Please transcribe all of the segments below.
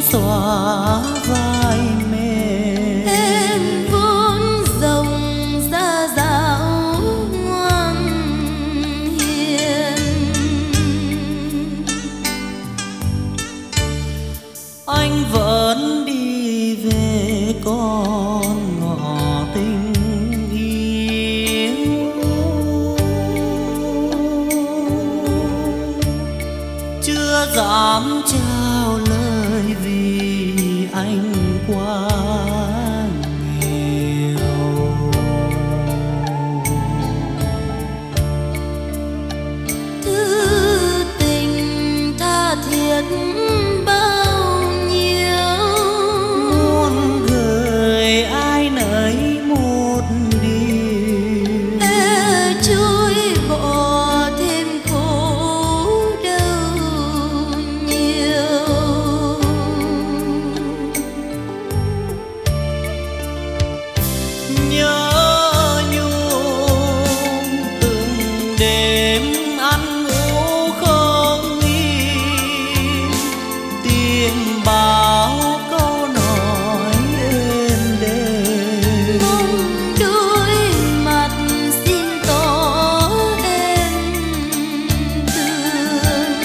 xóa vai mềm. Em vốn rộng ra dạo ngoan hiền, anh vẫn đi về con ngõ tình yêu. Chưa dám trao lời vì anh quá nghèo. thứ tình tha thiết bao nhiêu, Muốn gửi ai nấy một điều. e trôi bỏ thêm khổ đau nhiều. Nhớ nhung từng đêm ăn ngủ không yên, tìm bao câu nói êm đềm. Mong đôi mặt xin tỏ em thương.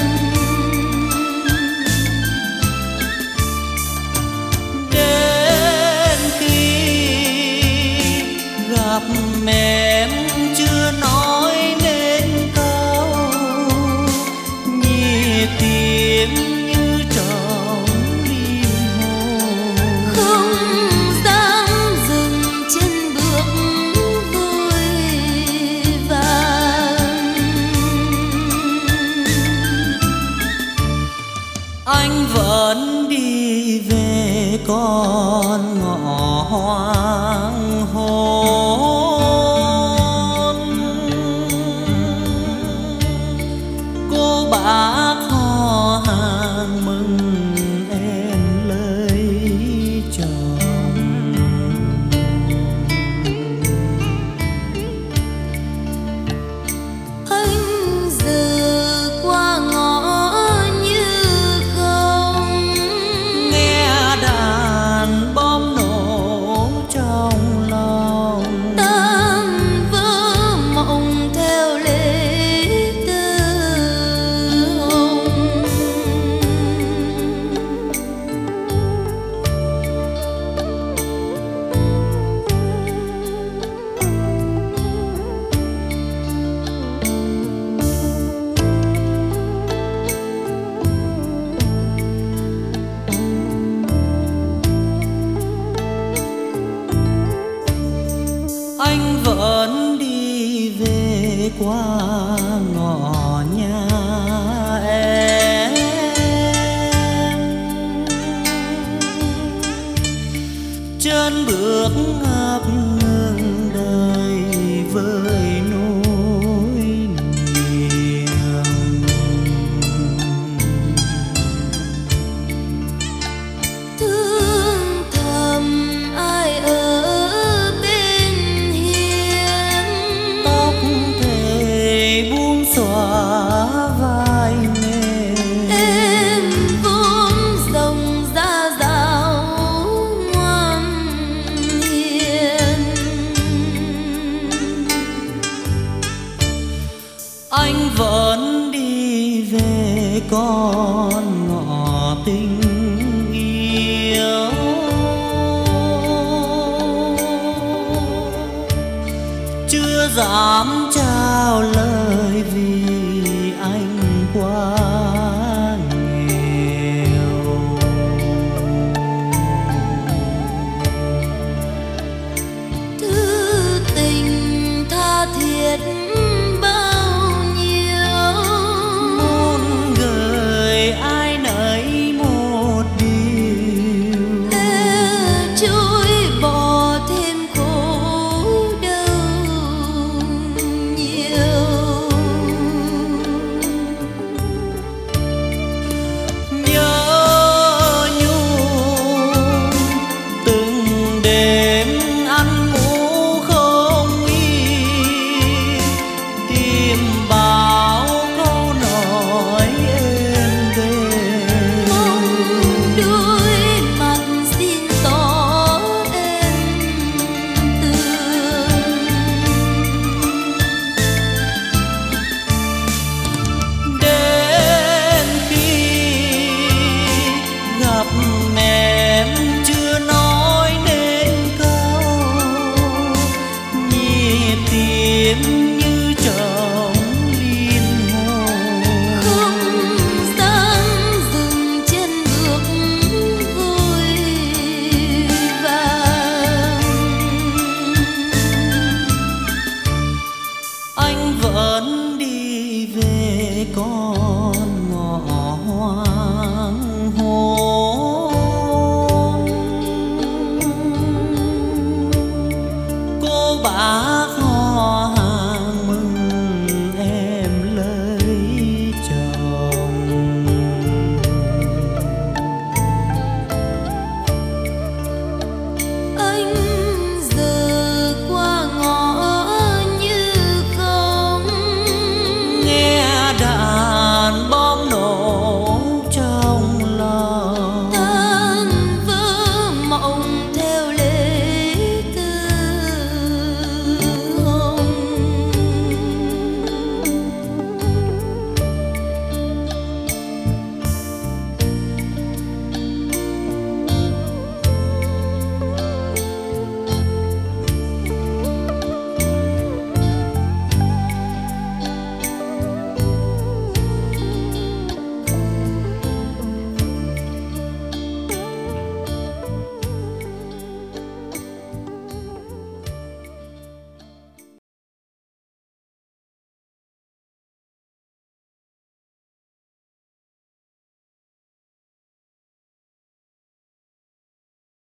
Đến khi gặp em chưa nói nên câu, nhịp tim như trống lim hồn. Không dám dừng chân bước vội vàng, Anh vẫn đi về con ngõ hoang hôn. Cô bác họ hàng mừng em lấy chồng. anh giờ qua ngõ như không. Nghe đàn bom nổ trong lòng, Tan vỡ mộng theo lễ tơ hồng. anh vẫn đi về qua ngõ nhà em. Chân bước ngập ngừng đời với nỗi niềm. Thương thầm ai ở bên hiền, Tóc thề buông xõa vai mềm. em vốn rộng ra dạo ngoan hiền. Anh vẫn đi về con ngõ tình yêu. Chưa dám trao lời